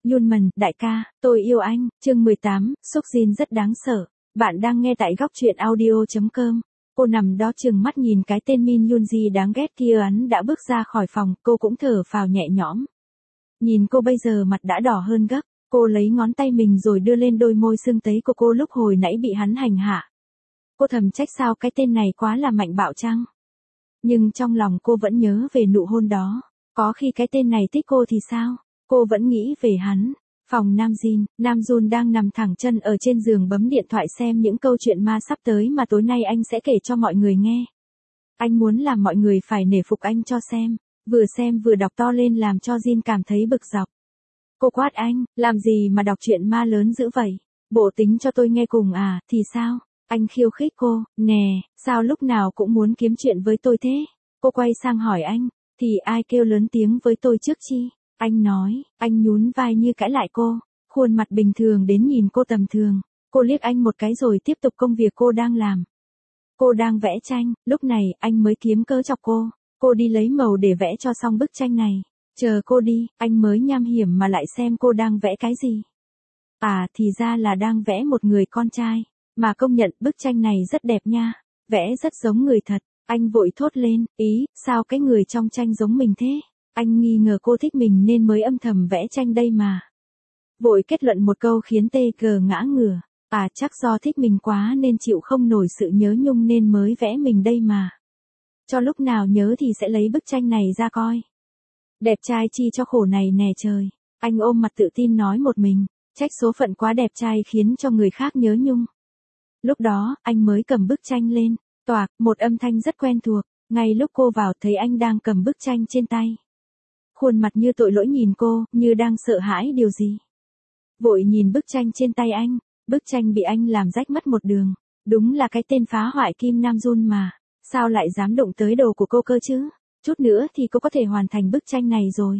Yunman, đại ca, tôi yêu anh, chương 18, Súc Jin rất đáng sợ. Bạn đang nghe tại góc truyện audio.com. Cô nằm đó chừng mắt nhìn cái tên Min Yoonji đáng ghét kia, hắn đã bước ra khỏi phòng, cô cũng thở phào nhẹ nhõm. Nhìn cô bây giờ mặt đã đỏ hơn gấp, cô lấy ngón tay mình rồi đưa lên đôi môi sưng tấy của cô lúc hồi nãy bị hắn hành hạ. Cô thầm trách sao cái tên này quá là mạnh bạo chăng? Nhưng trong lòng cô vẫn nhớ về nụ hôn đó, có khi cái tên này thích cô thì sao? Cô vẫn nghĩ về hắn. Phòng Nam Jun đang nằm thẳng chân ở trên giường bấm điện thoại xem những câu chuyện ma sắp tới mà tối nay anh sẽ kể cho mọi người nghe. Anh muốn làm mọi người phải nể phục anh cho xem vừa đọc to lên làm cho Jin cảm thấy bực dọc. Cô quát anh, làm gì mà đọc chuyện ma lớn dữ vậy? Bộ tính cho tôi nghe cùng à, thì sao? Anh khiêu khích cô, nè, sao lúc nào cũng muốn kiếm chuyện với tôi thế? Cô quay sang hỏi anh, thì ai kêu lớn tiếng với tôi trước chi? Anh nói, anh nhún vai như cãi lại cô, khuôn mặt bình thường đến nhìn cô tầm thường. Cô liếc anh một cái rồi tiếp tục công việc cô đang làm. Cô đang vẽ tranh, lúc này anh mới kiếm cớ chọc cô. Cô đi lấy màu để vẽ cho xong bức tranh này. Chờ cô đi, anh mới nham hiểm mà lại xem cô đang vẽ cái gì. À thì ra là đang vẽ một người con trai. Mà công nhận bức tranh này rất đẹp nha. Vẽ rất giống người thật. Anh vội thốt lên, ý, sao cái người trong tranh giống mình thế? Anh nghi ngờ cô thích mình nên mới âm thầm vẽ tranh đây mà. Vội kết luận một câu khiến TG ngã ngửa. À chắc do thích mình quá nên chịu không nổi sự nhớ nhung nên mới vẽ mình đây mà. Cho lúc nào nhớ thì sẽ lấy bức tranh này ra coi. Đẹp trai chi cho khổ này nè trời. Anh ôm mặt tự tin nói một mình. Trách số phận quá đẹp trai khiến cho người khác nhớ nhung. Lúc đó, anh mới cầm bức tranh lên. Toạc, một âm thanh rất quen thuộc. Ngay lúc cô vào thấy anh đang cầm bức tranh trên tay. Khuôn mặt như tội lỗi nhìn cô, như đang sợ hãi điều gì. Vội nhìn bức tranh trên tay anh. Bức tranh bị anh làm rách mất một đường. Đúng là cái tên phá hoại Kim Nam Jun mà. Sao lại dám đụng tới đồ của cô cơ chứ? Chút nữa thì cô có thể hoàn thành bức tranh này rồi.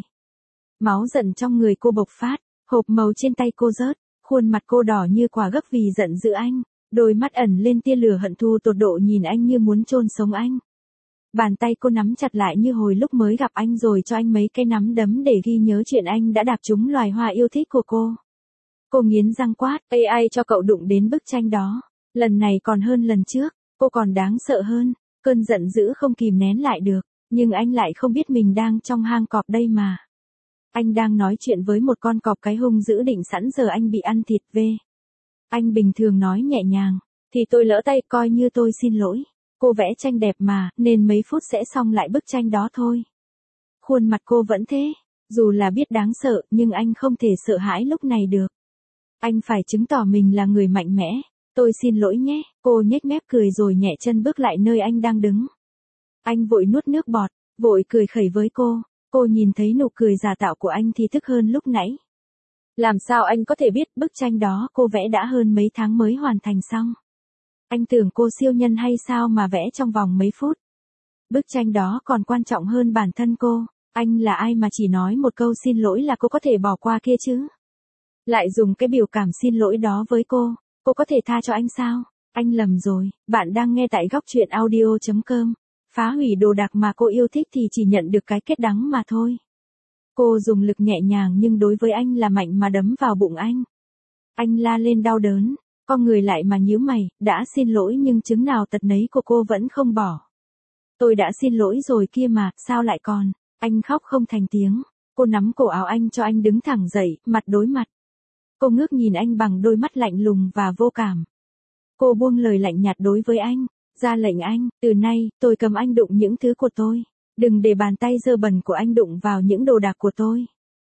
Máu giận trong người cô bộc phát. Hộp màu trên tay cô rớt. Khuôn mặt cô đỏ như quả gấc vì giận dữ anh. Đôi mắt ẩn lên tia lửa hận thù tột độ nhìn anh như muốn chôn sống anh. Bàn tay cô nắm chặt lại như hồi lúc mới gặp anh rồi cho anh mấy cái nắm đấm để ghi nhớ chuyện anh đã đạp trúng loài hoa yêu thích của cô. Cô nghiến răng quát, AI cho cậu đụng đến bức tranh đó. Lần này còn hơn lần trước, cô còn đáng sợ hơn. Cơn giận dữ không kìm nén lại được, nhưng anh lại không biết mình đang trong hang cọp đây mà. Anh đang nói chuyện với một con cọp cái hung dữ định sẵn giờ anh bị ăn thịt về. Anh bình thường nói nhẹ nhàng, thì tôi lỡ tay coi như tôi xin lỗi. Cô vẽ tranh đẹp mà, nên mấy phút sẽ xong lại bức tranh đó thôi. Khuôn mặt cô vẫn thế, dù là biết đáng sợ nhưng anh không thể sợ hãi lúc này được. Anh phải chứng tỏ mình là người mạnh mẽ. Tôi xin lỗi nhé, cô nhếch mép cười rồi nhẹ chân bước lại nơi anh đang đứng. Anh vội nuốt nước bọt, vội cười khẩy với cô. Cô nhìn thấy nụ cười giả tạo của anh thì tức hơn lúc nãy. Làm sao anh có thể biết bức tranh đó cô vẽ đã hơn mấy tháng mới hoàn thành xong? Anh tưởng cô siêu nhân hay sao mà vẽ trong vòng mấy phút? Bức tranh đó còn quan trọng hơn bản thân cô. Anh là ai mà chỉ nói một câu xin lỗi là cô có thể bỏ qua kia chứ? Lại dùng cái biểu cảm xin lỗi đó với cô có thể tha cho anh sao? Anh lầm rồi, bạn đang nghe tại góc truyện audio.com. Phá hủy đồ đạc mà cô yêu thích thì chỉ nhận được cái kết đắng mà thôi. Cô dùng lực nhẹ nhàng nhưng đối với anh là mạnh mà đấm vào bụng anh. Anh la lên đau đớn, con người lại mà nhíu mày, đã xin lỗi nhưng chứng nào tật nấy của cô vẫn không bỏ. Tôi đã xin lỗi rồi kia mà, sao lại còn? Anh khóc không thành tiếng. Cô nắm cổ áo anh cho anh đứng thẳng dậy, mặt đối mặt. Cô ngước nhìn anh bằng đôi mắt lạnh lùng và vô cảm. Cô buông lời lạnh nhạt đối với anh, ra lệnh anh, từ nay, tôi cấm anh đụng những thứ của tôi. Đừng để bàn tay dơ bẩn của anh đụng vào những đồ đạc của tôi.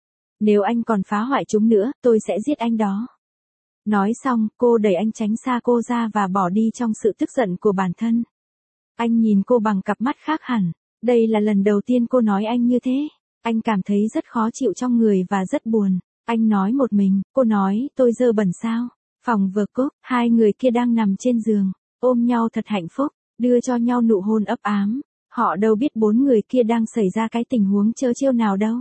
Nếu anh còn phá hoại chúng nữa, tôi sẽ giết anh đó. Nói xong, cô đẩy anh tránh xa cô ra và bỏ đi trong sự tức giận của bản thân. Anh nhìn cô bằng cặp mắt khác hẳn. Đây là lần đầu tiên cô nói anh như thế. Anh cảm thấy rất khó chịu trong người và rất buồn. Anh nói một mình, cô nói, tôi dơ bẩn sao? Phòng vừa cúc, hai người kia đang nằm trên giường, ôm nhau thật hạnh phúc, đưa cho nhau nụ hôn ấp ám. Họ đâu biết bốn người kia đang xảy ra cái tình huống trớ trêu nào đâu.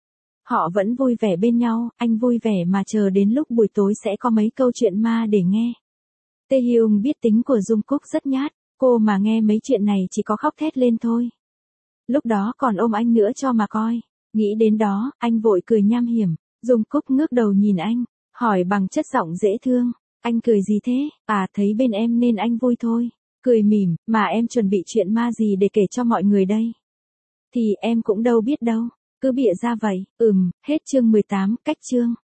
Họ vẫn vui vẻ bên nhau, anh vui vẻ mà chờ đến lúc buổi tối sẽ có mấy câu chuyện ma để nghe. Taehyung biết tính của Jungkook rất nhát, cô mà nghe mấy chuyện này chỉ có khóc thét lên thôi. Lúc đó còn ôm anh nữa cho mà coi. Nghĩ đến đó, anh vội cười nham hiểm. Dung Cúc ngước đầu nhìn anh, hỏi bằng chất giọng dễ thương. Anh cười gì thế? À, thấy bên em nên anh vui thôi. Cười mỉm, mà em chuẩn bị chuyện ma gì để kể cho mọi người đây? Thì em cũng đâu biết đâu. Cứ bịa ra vậy. Hết chương 18, cách chương.